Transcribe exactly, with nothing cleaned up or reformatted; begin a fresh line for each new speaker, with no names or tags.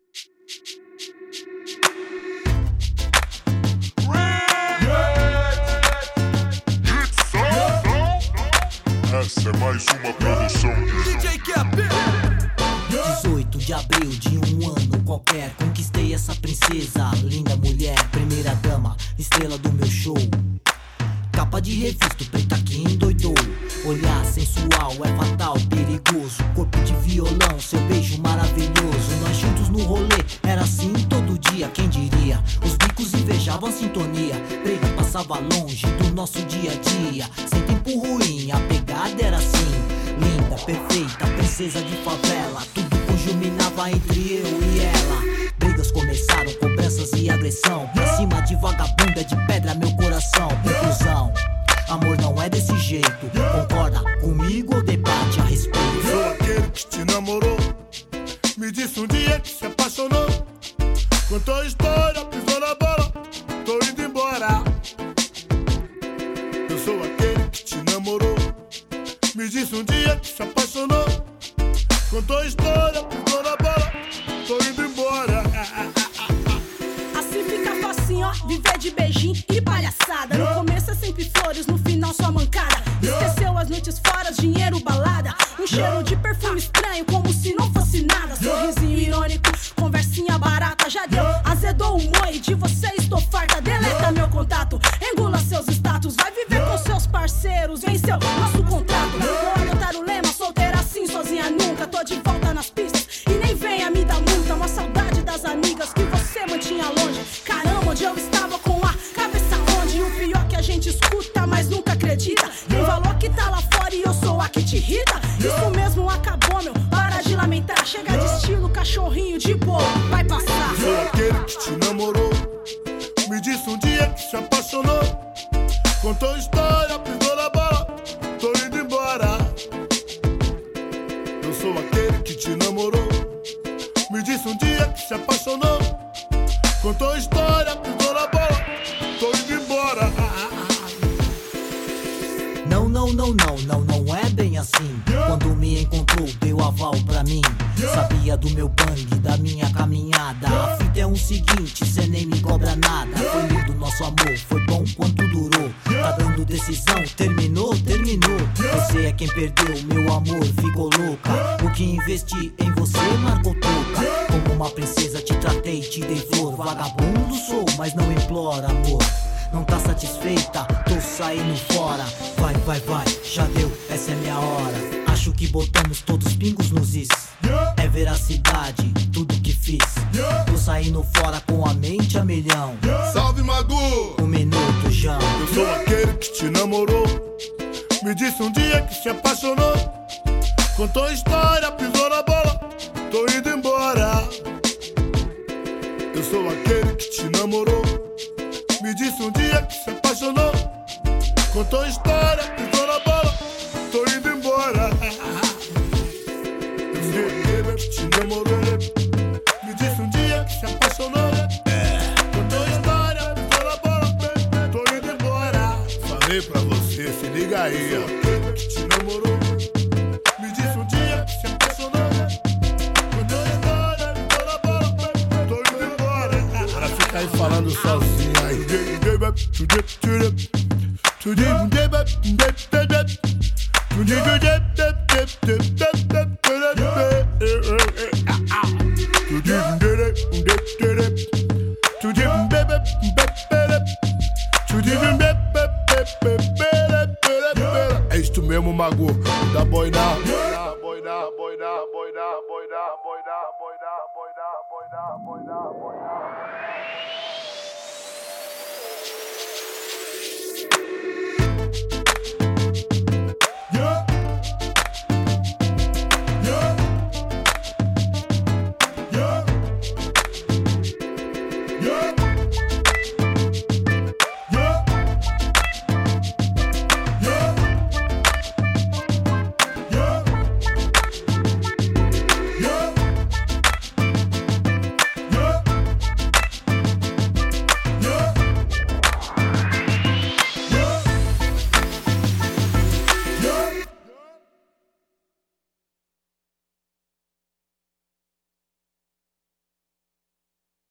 Essa é mais uma produção
D J K P.
dezoito de abril de um ano qualquer, conquistei essa princesa, linda mulher, primeira dama, estrela do meu show. Capa de revista, preta que endoidou. Olhar sensual é fatal, perigoso. Corpo de violão, seu beijo maravilhoso. Nós juntos no rolê, era assim todo dia, quem diria? Os bicos invejavam a sintonia. Preta passava longe do nosso dia a dia. Sem tempo ruim, a pegada era assim. Linda, perfeita, princesa de favela. Tudo conjuminava entre eu e ela. Brigas começaram, cobranças e agressão. Pra cima de vagabunda, de pedra meu coração. Conclusão, amor não é desse jeito. Concorda comigo ou debate a respeito?
Sou aquele que te namorou, me disse um dia que se apaixonou. Contou a história, pisou na bola, tô indo embora. Eu sou aquele que te namorou, me disse um dia que se apaixonou. Contou a história, pisou na bola, tô indo embora.
Assim fica facinho, ó, viver de beijinho e palhaçada. No começo é sempre flores, no final só mancada. Esqueceu as noites fora, dinheiro, balada. Um cheiro de perfume estranho, como se não fosse nada. Sorrisinho irônico, conversinha barata. Já deu, azedou o humor e de você estou farta. Deleta meu contato, engula seus status. Vai viver com seus parceiros, venceu nosso contrato. Vou adotar o lema, solteira assim, sozinha nunca. Tô de volta nas pistas e nem venha me dar multa. Uma saudade das amigas que você mantinha longe. Caramba, onde eu estava com a cabeça onde? E o pior que a gente escuta, mas nunca acredita. Tem valor que tá lá fora e eu sou a que te irrita. Isso mesmo acabou, meu, para de lamentar. Chega de estilo cachorrinho de boa, vai passar.
Sou aquele que te namorou, me disse um dia que se apaixonou. Contou história, pisou na bola, tô indo embora. Eu sou aquele que te namorou, me disse um dia que se apaixonou. Contou história, pisou na bola, tô indo embora.
Não, não, não, não, não, não é bem assim. Quando me encontrou, deu aval pra mim. Sabia do meu bang, da minha caminhada. A fita é um seguinte, cê nem me cobra nada. Foi lindo nosso amor, foi bom quanto durou. Tá dando decisão, terminou, terminou. Você é quem perdeu, meu amor, ficou louca. O que investi em você marcou toca. Como uma princesa te tratei, te dei flor. Vagabundo sou, mas não implora amor. Não tá satisfeita, tô saindo fora. Vai, vai, vai, já deu, essa é minha hora. Acho que botamos todos os pingos nos is. É veracidade, tudo que fiz. Tô saindo fora com a mente a milhão.
Salve Magu!
Um minuto já.
Eu sou aquele que te namorou, me disse um dia que se apaixonou. Contou história, pisou na bola, tô indo embora. Eu sou aquele que te namorou, me disse um dia que se apaixonou. Contou história, pisou na bola, tô indo embora. Eu sou aquele que te namorou, me disse um dia que se apaixonou. Contou história, pisou na bola, tô indo embora. Falei pra você, se liga aí, ó. Eu sou aquele que te namorou, me disse um dia que se apaixonou. Contou história, pisou na bola, tô indo embora. Pra ficar aí falando sozinho aí. É isto mesmo, Magu, da boina. Boina, boina, boina, boina, boina, boina, boina, boina, boina, boina, boina.